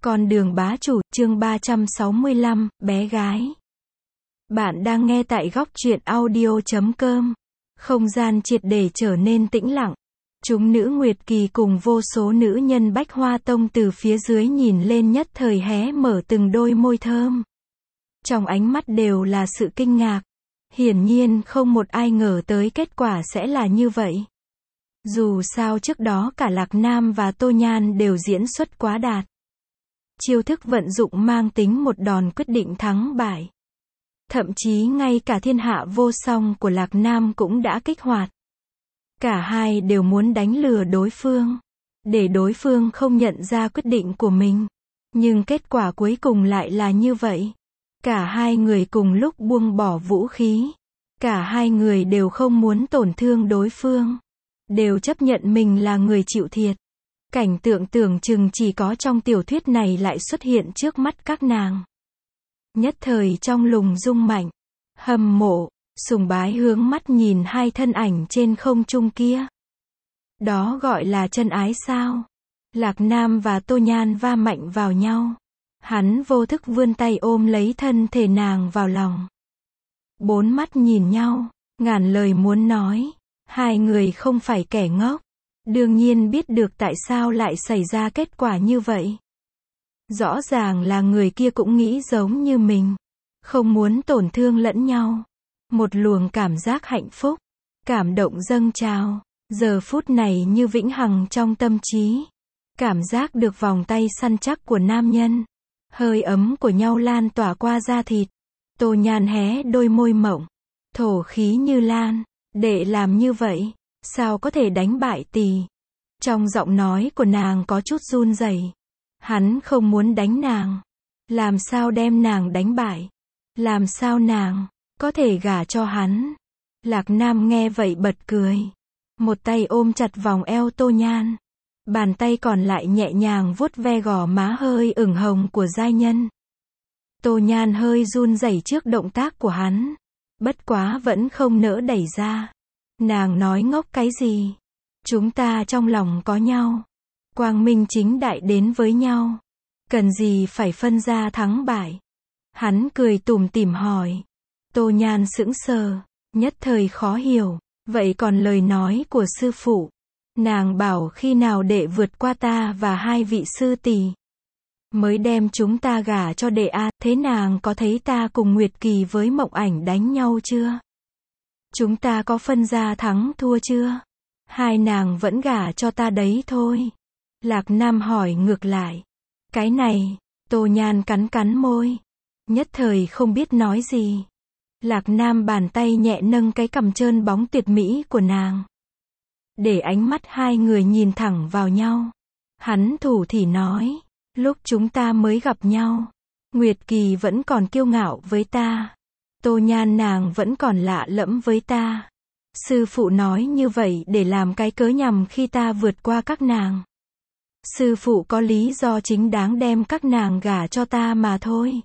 Con đường bá chủ, chương 365, bé gái. Bạn đang nghe tại góc truyện audio.com. Không gian triệt để trở nên tĩnh lặng. Chúng nữ Nguyệt Kỳ cùng vô số nữ nhân Bách Hoa Tông từ phía dưới nhìn lên nhất thời hé mở từng đôi môi thơm. Trong ánh mắt đều là sự kinh ngạc. Hiển nhiên không một ai ngờ tới kết quả sẽ là như vậy. Dù sao trước đó cả Lạc Nam và Tô Nhan đều diễn xuất quá đạt. Chiêu thức vận dụng mang tính một đòn quyết định thắng bại. Thậm chí ngay cả thiên hạ vô song của Lạc Nam cũng đã kích hoạt. Cả hai đều muốn đánh lừa đối phương, để đối phương không nhận ra quyết định của mình. Nhưng kết quả cuối cùng lại là như vậy. Cả hai người cùng lúc buông bỏ vũ khí. Cả hai người đều không muốn tổn thương đối phương. Đều chấp nhận mình là người chịu thiệt. Cảnh tượng tưởng chừng chỉ có trong tiểu thuyết này lại xuất hiện trước mắt các nàng. Nhất thời trong lùng rung mạnh, hâm mộ, sùng bái hướng mắt nhìn hai thân ảnh trên không trung kia. Đó gọi là chân ái sao? Lạc Nam và Tô Nhan va mạnh vào nhau. Hắn vô thức vươn tay ôm lấy thân thể nàng vào lòng. Bốn mắt nhìn nhau, ngàn lời muốn nói. Hai người không phải kẻ ngốc. Đương nhiên biết được tại sao lại xảy ra kết quả như vậy. Rõ ràng là người kia cũng nghĩ giống như mình. Không muốn tổn thương lẫn nhau. Một luồng cảm giác hạnh phúc, cảm động dâng trào. Giờ phút này như vĩnh hằng trong tâm trí. Cảm giác được vòng tay săn chắc của nam nhân. Hơi ấm của nhau lan tỏa qua da thịt. Tô Nhan hé đôi môi mộng. Thổ khí như lan. Để làm như vậy, sao có thể đánh bại tỷ? Trong giọng nói của nàng có chút run rẩy. Hắn không muốn đánh nàng. Làm sao đem nàng đánh bại? Làm sao nàng có thể gả cho hắn? Lạc Nam nghe vậy bật cười. Một tay ôm chặt vòng eo Tô Nhan. Bàn tay còn lại nhẹ nhàng vuốt ve gò má hơi ửng hồng của giai nhân. Tô Nhan hơi run rẩy trước động tác của hắn. Bất quá vẫn không nỡ đẩy ra. Nàng nói ngốc cái gì? Chúng ta trong lòng có nhau. Quang minh chính đại đến với nhau. Cần gì phải phân ra thắng bại? Hắn cười tủm tỉm hỏi. Tô Nhan sững sờ, nhất thời khó hiểu. Vậy còn lời nói của sư phụ? Nàng bảo khi nào đệ vượt qua ta và hai vị sư tỷ mới đem chúng ta gả cho đệ a. Thế nàng có thấy ta cùng Nguyệt Kỳ với Mộng Ảnh đánh nhau chưa? Chúng ta có phân ra thắng thua chưa? Hai nàng vẫn gả cho ta đấy thôi. Lạc Nam hỏi ngược lại. Cái này, Tô Nhan cắn cắn môi. Nhất thời không biết nói gì. Lạc Nam bàn tay nhẹ nâng cái cằm trơn bóng tuyệt mỹ của nàng. Để ánh mắt hai người nhìn thẳng vào nhau. Hắn thủ thỉ nói. Lúc chúng ta mới gặp nhau, Nguyệt Kỳ vẫn còn kiêu ngạo với ta. Tô Nhan nàng vẫn còn lạ lẫm với ta. Sư phụ nói như vậy để làm cái cớ nhằm khi ta vượt qua các nàng. Sư phụ có lý do chính đáng đem các nàng gả cho ta mà thôi.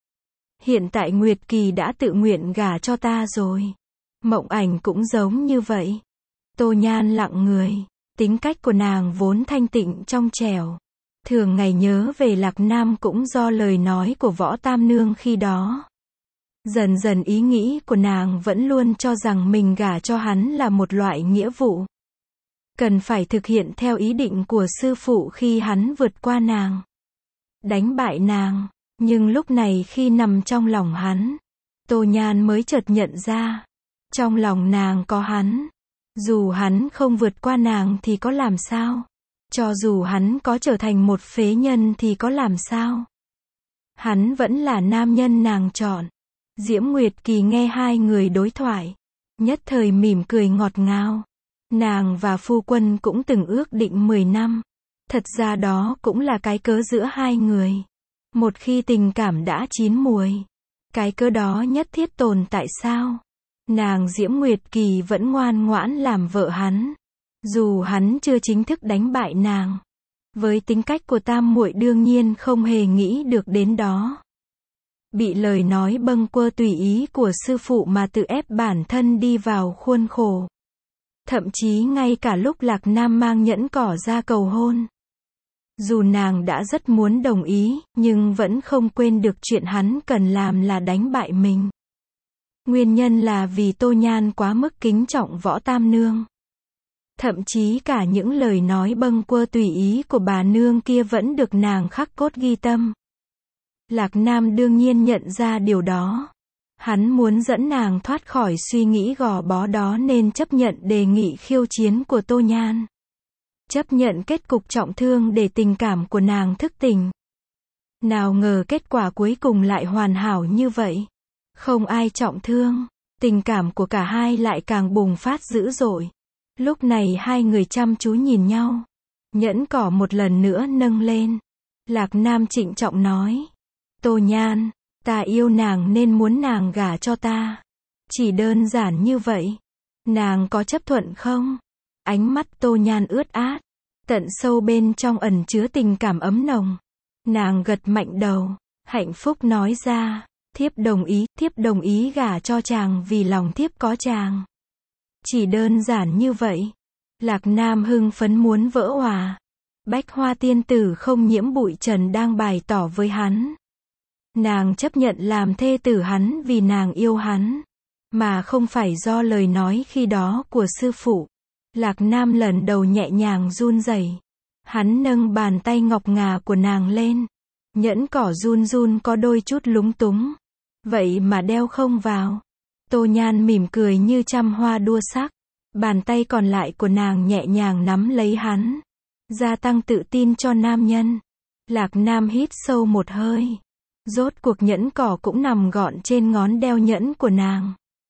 Hiện tại Nguyệt Kỳ đã tự nguyện gả cho ta rồi. Mộng Ảnh cũng giống như vậy. Tô Nhan lặng người. Tính cách của nàng vốn thanh tịnh trong trẻo. Thường ngày nhớ về Lạc Nam cũng do lời nói của Võ Tam Nương khi đó. Dần dần ý nghĩ của nàng vẫn luôn cho rằng mình gả cho hắn là một loại nghĩa vụ. Cần phải thực hiện theo ý định của sư phụ khi hắn vượt qua nàng. Đánh bại nàng. Nhưng lúc này khi nằm trong lòng hắn, Tô Nhan mới chợt nhận ra. Trong lòng nàng có hắn. Dù hắn không vượt qua nàng thì có làm sao? Cho dù hắn có trở thành một phế nhân thì có làm sao? Hắn vẫn là nam nhân nàng chọn. Diễm Nguyệt Kỳ nghe hai người đối thoại. Nhất thời mỉm cười ngọt ngào. Nàng và phu quân cũng từng ước định 10 năm. Thật ra đó cũng là cái cớ giữa hai người. Một khi tình cảm đã chín muồi, cái cớ đó nhất thiết tồn tại sao? Nàng Diễm Nguyệt Kỳ vẫn ngoan ngoãn làm vợ hắn. Dù hắn chưa chính thức đánh bại nàng. Với tính cách của tam muội đương nhiên không hề nghĩ được đến đó. Bị lời nói bâng quơ tùy ý của sư phụ mà tự ép bản thân đi vào khuôn khổ. Thậm chí ngay cả lúc Lạc Nam mang nhẫn cỏ ra cầu hôn. Dù nàng đã rất muốn đồng ý, nhưng vẫn không quên được chuyện hắn cần làm là đánh bại mình. Nguyên nhân là vì Tô Nhan quá mức kính trọng Võ Tam Nương. Thậm chí cả những lời nói bâng quơ tùy ý của bà nương kia vẫn được nàng khắc cốt ghi tâm. Lạc Nam đương nhiên nhận ra điều đó. Hắn muốn dẫn nàng thoát khỏi suy nghĩ gò bó đó nên chấp nhận đề nghị khiêu chiến của Tô Nhan. Chấp nhận kết cục trọng thương để tình cảm của nàng thức tỉnh. Nào ngờ kết quả cuối cùng lại hoàn hảo như vậy. Không ai trọng thương, tình cảm của cả hai lại càng bùng phát dữ dội. Lúc này hai người chăm chú nhìn nhau. Nhẫn cỏ một lần nữa nâng lên. Lạc Nam trịnh trọng nói. Tô Nhan, ta yêu nàng nên muốn nàng gả cho ta. Chỉ đơn giản như vậy. Nàng có chấp thuận không? Ánh mắt Tô Nhan ướt át. Tận sâu bên trong ẩn chứa tình cảm ấm nồng. Nàng gật mạnh đầu. Hạnh phúc nói ra. Thiếp đồng ý gả cho chàng vì lòng thiếp có chàng. Chỉ đơn giản như vậy. Lạc Nam hưng phấn muốn vỡ òa. Bách Hoa tiên tử không nhiễm bụi trần đang bày tỏ với hắn. Nàng chấp nhận làm thê tử hắn vì nàng yêu hắn. Mà không phải do lời nói khi đó của sư phụ. Lạc Nam lần đầu nhẹ nhàng run rẩy. Hắn nâng bàn tay ngọc ngà của nàng lên. Nhẫn cỏ run run có đôi chút lúng túng. Vậy mà đeo không vào. Tô Nhan mỉm cười như trăm hoa đua sắc. Bàn tay còn lại của nàng nhẹ nhàng nắm lấy hắn. Gia tăng tự tin cho nam nhân. Lạc Nam hít sâu một hơi. Rốt cuộc nhẫn cỏ cũng nằm gọn trên ngón đeo nhẫn của nàng.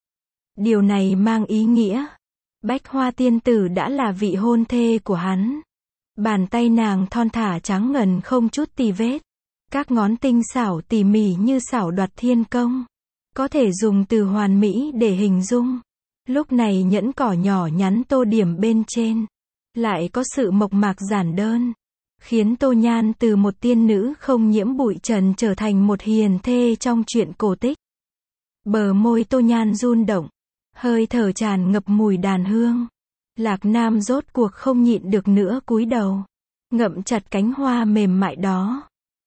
Điều này mang ý nghĩa. Bách Hoa tiên tử đã là vị hôn thê của hắn. Bàn tay nàng thon thả trắng ngần không chút tì vết. Các ngón tinh xảo tỉ mỉ như xảo đoạt thiên công. Có thể dùng từ hoàn mỹ để hình dung. Lúc này nhẫn cỏ nhỏ nhắn tô điểm bên trên. Lại có sự mộc mạc giản đơn. Khiến Tô Nhan từ một tiên nữ không nhiễm bụi trần trở thành một hiền thê trong truyện cổ tích. Bờ môi Tô Nhan run động. Hơi thở tràn ngập mùi đàn hương. Lạc Nam rốt cuộc không nhịn được nữa cúi đầu. Ngậm chặt cánh hoa mềm mại đó.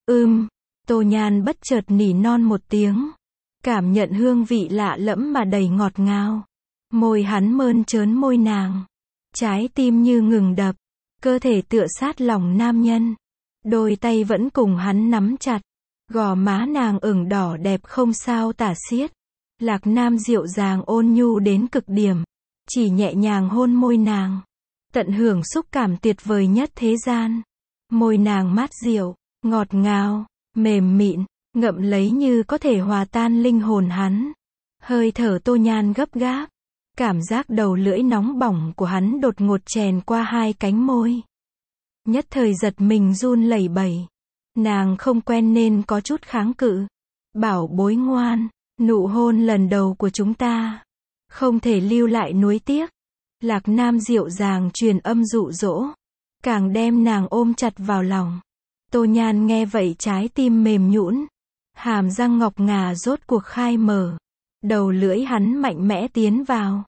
Tô Nhan bất chợt nỉ non một tiếng. Cảm nhận hương vị lạ lẫm mà đầy ngọt ngào. Môi hắn mơn trớn môi nàng. Trái tim như ngừng đập. Cơ thể tựa sát lòng nam nhân. Đôi tay vẫn cùng hắn nắm chặt. Gò má nàng ửng đỏ đẹp không sao tả xiết. Lạc Nam dịu dàng ôn nhu đến cực điểm. Chỉ nhẹ nhàng hôn môi nàng. Tận hưởng xúc cảm tuyệt vời nhất thế gian. Môi nàng mát dịu, ngọt ngào, mềm mịn, ngậm lấy như có thể hòa tan linh hồn hắn. Hơi thở Tô Nhan gấp gáp. Cảm giác đầu lưỡi nóng bỏng của hắn đột ngột chèn qua hai cánh môi. Nhất thời giật mình run lẩy bẩy. Nàng không quen nên có chút kháng cự. Bảo bối ngoan, nụ hôn lần đầu của chúng ta. Không thể lưu lại nuối tiếc. Lạc Nam dịu dàng truyền âm dụ dỗ. Càng đem nàng ôm chặt vào lòng. Tô Nhan nghe vậy trái tim mềm nhũn. Hàm răng ngọc ngà rốt cuộc khai mở. Đầu lưỡi hắn mạnh mẽ tiến vào.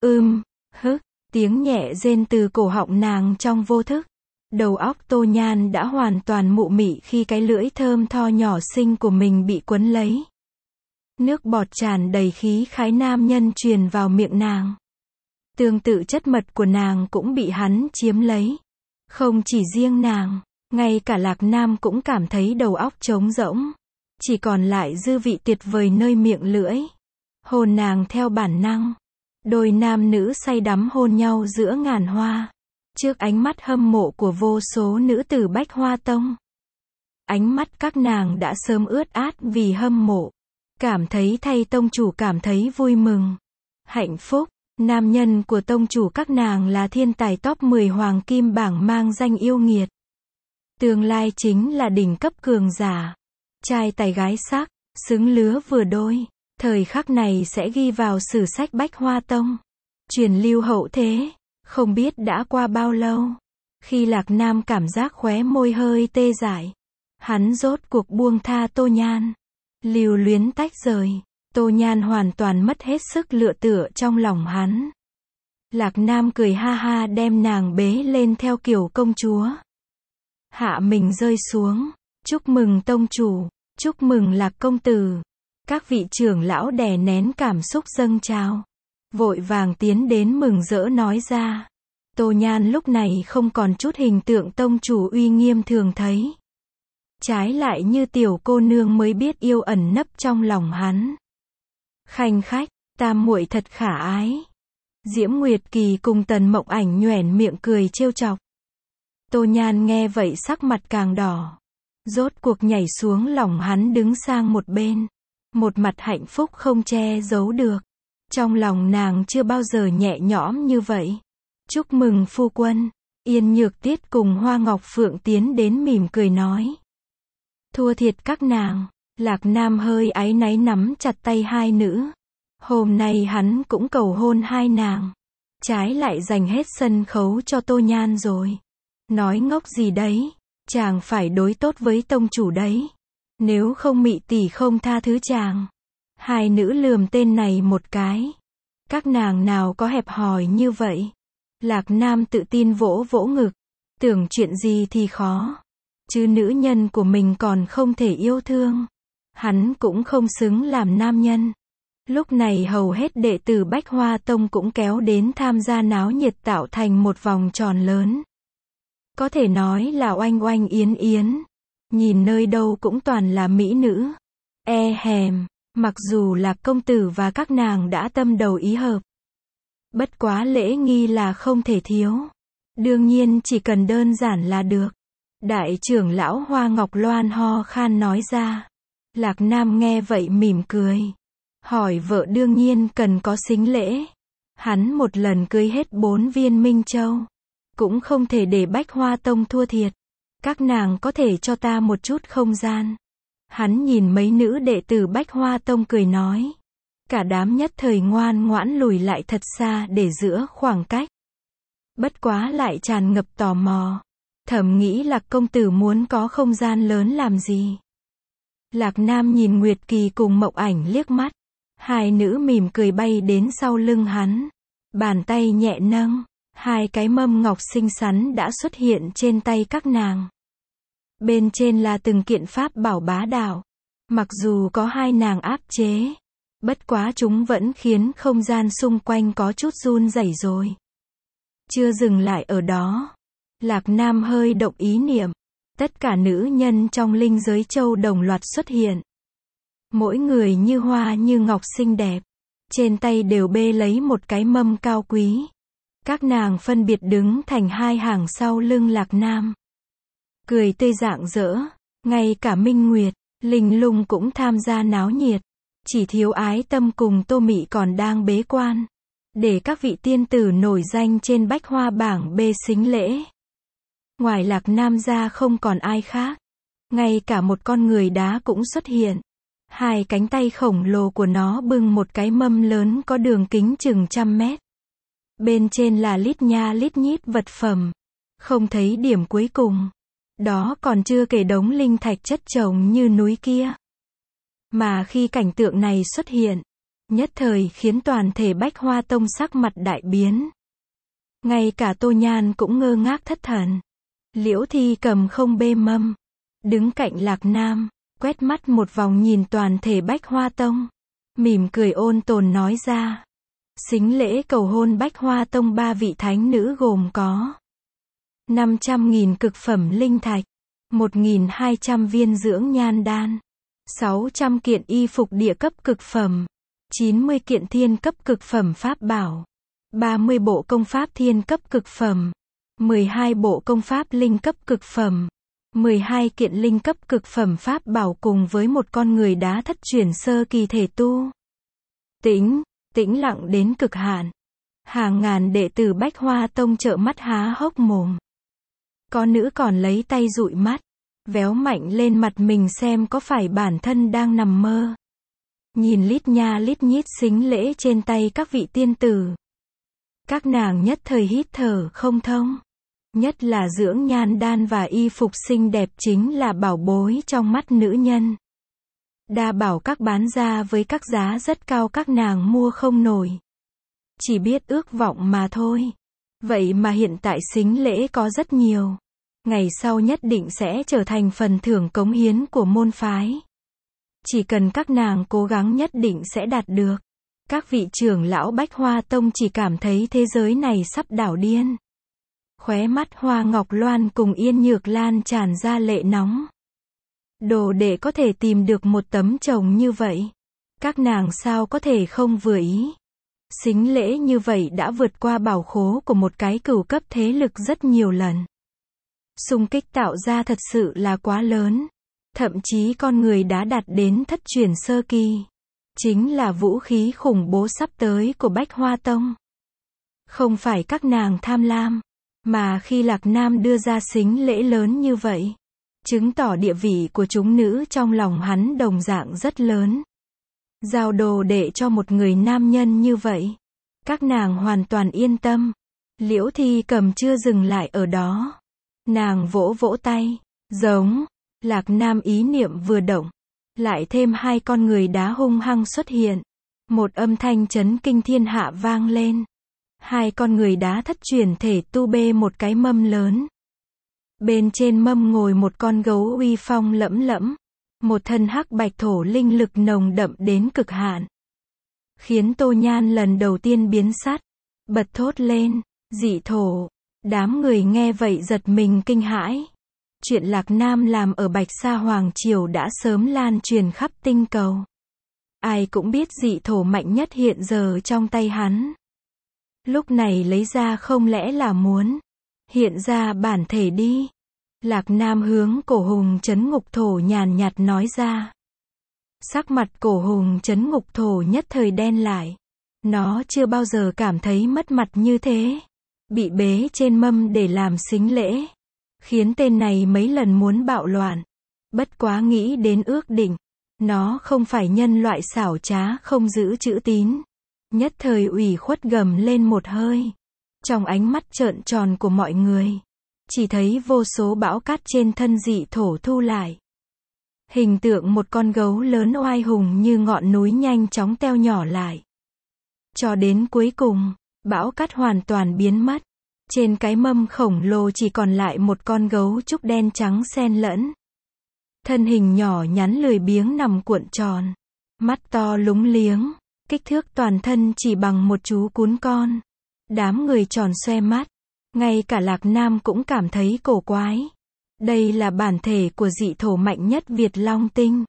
Tiếng nhẹ rên từ cổ họng nàng trong vô thức. Đầu óc Tô Nhan đã hoàn toàn mụ mị khi cái lưỡi thơm tho nhỏ xinh của mình bị quấn lấy. Nước bọt tràn đầy khí khái nam nhân truyền vào miệng nàng. Tương tự chất mật của nàng cũng bị hắn chiếm lấy. Không chỉ riêng nàng, ngay cả Lạc Nam cũng cảm thấy đầu óc trống rỗng. Chỉ còn lại dư vị tuyệt vời nơi miệng lưỡi. Hôn nàng theo bản năng. Đôi nam nữ say đắm hôn nhau giữa ngàn hoa. Trước ánh mắt hâm mộ của vô số nữ tử Bách Hoa Tông. Ánh mắt các nàng đã sớm ướt át vì hâm mộ. Cảm thấy thay tông chủ cảm thấy vui mừng. Hạnh phúc. Nam nhân của tông chủ các nàng là thiên tài top 10 hoàng kim bảng mang danh yêu nghiệt. Tương lai chính là đỉnh cấp cường giả. Trai tài gái sắc, xứng lứa vừa đôi. Thời khắc này sẽ ghi vào sử sách Bách Hoa Tông. Truyền lưu hậu thế. Không biết đã qua bao lâu. Khi Lạc Nam cảm giác khóe môi hơi tê dại. Hắn rốt cuộc buông tha Tô Nhan. Lưu luyến tách rời. Tô Nhan hoàn toàn mất hết sức lựa tựa trong lòng hắn. Lạc Nam cười ha ha đem nàng bế lên theo kiểu công chúa. hạ mình rơi xuống. Chúc mừng tông chủ, chúc mừng Lạc công tử. Các vị trưởng lão đè nén cảm xúc dâng trào, vội vàng tiến đến mừng rỡ nói ra. Tô Nhan lúc này không còn chút hình tượng tông chủ uy nghiêm thường thấy. Trái lại như tiểu cô nương mới biết yêu ẩn nấp trong lòng hắn. Khanh khách, tam muội thật khả ái. Diễm Nguyệt Kỳ cùng Tần Mộng Ảnh nhoẻn miệng cười trêu chọc. Tô Nhan nghe vậy sắc mặt càng đỏ. Rốt cuộc nhảy xuống lòng hắn đứng sang một bên. Một mặt hạnh phúc không che giấu được. Trong lòng nàng chưa bao giờ nhẹ nhõm như vậy. Chúc mừng phu quân. Yên Nhược Tiết cùng Hoa Ngọc Phượng tiến đến mỉm cười nói. Thua thiệt các nàng. Lạc Nam hơi áy náy nắm chặt tay hai nữ. Hôm nay hắn cũng cầu hôn hai nàng. Trái lại dành hết sân khấu cho Tô Nhan rồi. Nói ngốc gì đấy. Chàng phải đối tốt với tông chủ đấy. Nếu không Mị tỷ không tha thứ chàng. Hai nữ lườm tên này một cái. Các nàng nào có hẹp hòi như vậy. Lạc Nam tự tin vỗ vỗ ngực. Tưởng chuyện gì thì khó. Chứ nữ nhân của mình còn không thể yêu thương. Hắn cũng không xứng làm nam nhân. Lúc này hầu hết đệ tử Bách Hoa Tông cũng kéo đến tham gia náo nhiệt tạo thành một vòng tròn lớn. Có thể nói là oanh oanh yến yến. Nhìn nơi đâu cũng toàn là mỹ nữ. Hèm, mặc dù là công tử và các nàng đã tâm đầu ý hợp. Bất quá lễ nghi là không thể thiếu. Đương nhiên chỉ cần đơn giản là được. Đại trưởng lão Hoa Ngọc Loan ho khan nói ra. Lạc Nam nghe vậy mỉm cười. Hỏi vợ đương nhiên cần có sính lễ. Hắn một lần cưới hết 4 viên Minh Châu. Cũng không thể để Bách Hoa Tông thua thiệt. Các nàng có thể cho ta một chút không gian. Hắn nhìn mấy nữ đệ tử Bách Hoa Tông cười nói. Cả đám nhất thời ngoan ngoãn lùi lại thật xa để giữa khoảng cách. Bất quá lại tràn ngập tò mò. Thầm nghĩ Lạc công tử muốn có không gian lớn làm gì. Lạc Nam nhìn Nguyệt Kỳ cùng Mộng Ảnh liếc mắt. Hai nữ mỉm cười bay đến sau lưng hắn. Bàn tay nhẹ nâng. Hai cái mâm ngọc xinh xắn đã xuất hiện trên tay các nàng. Bên trên là từng kiện pháp bảo bá đạo. Mặc dù có hai nàng áp chế. Bất quá chúng vẫn khiến không gian xung quanh có chút run rẩy rồi. Chưa dừng lại ở đó. Lạc Nam hơi động ý niệm. Tất cả nữ nhân trong linh giới châu đồng loạt xuất hiện. Mỗi người như hoa như ngọc xinh đẹp. Trên tay đều bê lấy một cái mâm cao quý. Các nàng phân biệt đứng thành hai hàng sau lưng Lạc Nam. Cười tươi rạng rỡ. Ngay cả Minh Nguyệt, Linh Lung cũng tham gia náo nhiệt. Chỉ thiếu Ái Tâm cùng Tô Mị còn đang bế quan. Để các vị tiên tử nổi danh trên Bách Hoa bảng bê sính lễ. Ngoài Lạc Nam ra không còn ai khác. Ngay cả một con người đá cũng xuất hiện. Hai cánh tay khổng lồ của nó bưng một cái mâm lớn có đường kính chừng 100 mét. Bên trên là lít nha lít nhít vật phẩm. Không thấy điểm cuối cùng. Đó còn chưa kể đống linh thạch chất chồng như núi kia. Mà khi cảnh tượng này xuất hiện, nhất thời khiến toàn thể Bách Hoa Tông sắc mặt đại biến. Ngay cả Tô Nhan cũng ngơ ngác thất thần. Liễu Thi cầm không bê mâm. Đứng cạnh Lạc Nam, quét mắt một vòng nhìn toàn thể Bách Hoa Tông. Mỉm cười ôn tồn nói ra. Sính lễ cầu hôn Bách Hoa Tông 3 vị thánh nữ gồm có 500.000 cực phẩm linh thạch, 1.200 viên dưỡng nhan đan, 600 kiện y phục địa cấp cực phẩm, 90 kiện thiên cấp cực phẩm pháp bảo, 30 bộ công pháp thiên cấp cực phẩm, 12 bộ công pháp linh cấp cực phẩm, 12 kiện linh cấp cực phẩm pháp bảo cùng với một con người đá thất chuyển sơ kỳ thể tu. Tĩnh lặng đến cực hạn. Hàng ngàn đệ tử Bách Hoa Tông trợn mắt há hốc mồm. Có nữ còn lấy tay dụi mắt, véo mạnh lên mặt mình xem có phải bản thân đang nằm mơ. Nhìn lít nha lít nhít sính lễ trên tay các vị tiên tử. Các nàng nhất thời hít thở không thông. Nhất là dưỡng nhan đan và y phục xinh đẹp chính là bảo bối trong mắt nữ nhân. Đa bảo các bán ra với các giá rất cao các nàng mua không nổi. Chỉ biết ước vọng mà thôi. Vậy mà hiện tại sính lễ có rất nhiều. Ngày sau nhất định sẽ trở thành phần thưởng cống hiến của môn phái. Chỉ cần các nàng cố gắng nhất định sẽ đạt được. Các vị trưởng lão Bách Hoa Tông chỉ cảm thấy thế giới này sắp đảo điên. Khóe mắt Hoa Ngọc Loan cùng Yên Nhược Lan tràn ra lệ nóng. Đồ đệ có thể tìm được một tấm chồng như vậy. Các nàng sao có thể không vừa ý. Sính lễ như vậy đã vượt qua bảo khố của một cái cửu cấp thế lực rất nhiều lần. Xung kích tạo ra thật sự là quá lớn. Thậm chí con người đã đạt đến thất truyền sơ kỳ. Chính là vũ khí khủng bố sắp tới của Bách Hoa Tông. Không phải các nàng tham lam, mà khi Lạc Nam đưa ra sính lễ lớn như vậy, chứng tỏ địa vị của chúng nữ trong lòng hắn đồng dạng rất lớn. Giao đồ đệ cho một người nam nhân như vậy, các nàng hoàn toàn yên tâm. Liễu Thi Cầm chưa dừng lại ở đó. Nàng vỗ vỗ tay, giống. Lạc Nam ý niệm vừa động, lại thêm hai con người đá hung hăng xuất hiện. Một âm thanh chấn kinh thiên hạ vang lên. Hai con người đá thất truyền thể tu bê một cái mâm lớn. Bên trên mâm ngồi một con gấu uy phong lẫm lẫm. Một thân hắc bạch thổ linh lực nồng đậm đến cực hạn. Khiến Tô Nhan lần đầu tiên biến sắc, bật thốt lên, dị thổ. Đám người nghe vậy giật mình kinh hãi. Chuyện Lạc Nam làm ở Bạch Sa Hoàng Triều đã sớm lan truyền khắp tinh cầu. Ai cũng biết dị thổ mạnh nhất hiện giờ trong tay hắn. Lúc này lấy ra không lẽ là muốn hiện ra bản thể đi. Lạc Nam hướng Cổ Hùng Trấn Ngục Thổ nhàn nhạt nói ra. Sắc mặt Cổ Hùng Trấn Ngục Thổ nhất thời đen lại. Nó chưa bao giờ cảm thấy mất mặt như thế. Bị bế trên mâm để làm sính lễ. Khiến tên này mấy lần muốn bạo loạn. Bất quá nghĩ đến ước định. Nó không phải nhân loại xảo trá không giữ chữ tín. Nhất thời ủy khuất gầm lên một hơi. Trong ánh mắt trợn tròn của mọi người, chỉ thấy vô số bão cát trên thân dị thổ thu lại. Hình tượng một con gấu lớn oai hùng như ngọn núi nhanh chóng teo nhỏ lại. Cho đến cuối cùng, bão cát hoàn toàn biến mất. Trên cái mâm khổng lồ chỉ còn lại một con gấu trúc đen trắng xen lẫn. Thân hình nhỏ nhắn lười biếng nằm cuộn tròn. Mắt to lúng liếng. Kích thước toàn thân chỉ bằng một chú cún con. Đám người tròn xoe mắt. Ngay cả Lạc Nam cũng cảm thấy cổ quái. Đây là bản thể của dị thổ mạnh nhất Việt Long Tinh.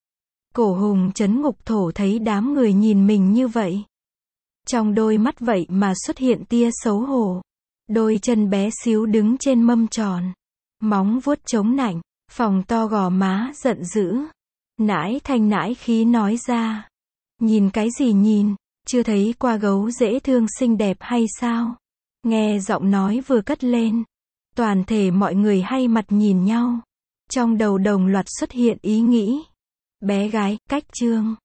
Cổ Hùng Trấn Ngục Thổ thấy đám người nhìn mình như vậy. Trong đôi mắt vậy mà xuất hiện tia xấu hổ. Đôi chân bé xíu đứng trên mâm tròn. Móng vuốt chống nạnh, phồng to gò má giận dữ. Nãi thanh nãi khí nói ra. Nhìn cái gì nhìn, chưa thấy qua gấu dễ thương xinh đẹp hay sao? Nghe giọng nói vừa cất lên. Toàn thể mọi người hay mặt nhìn nhau. Trong đầu đồng loạt xuất hiện ý nghĩ. Bé gái, cách trương.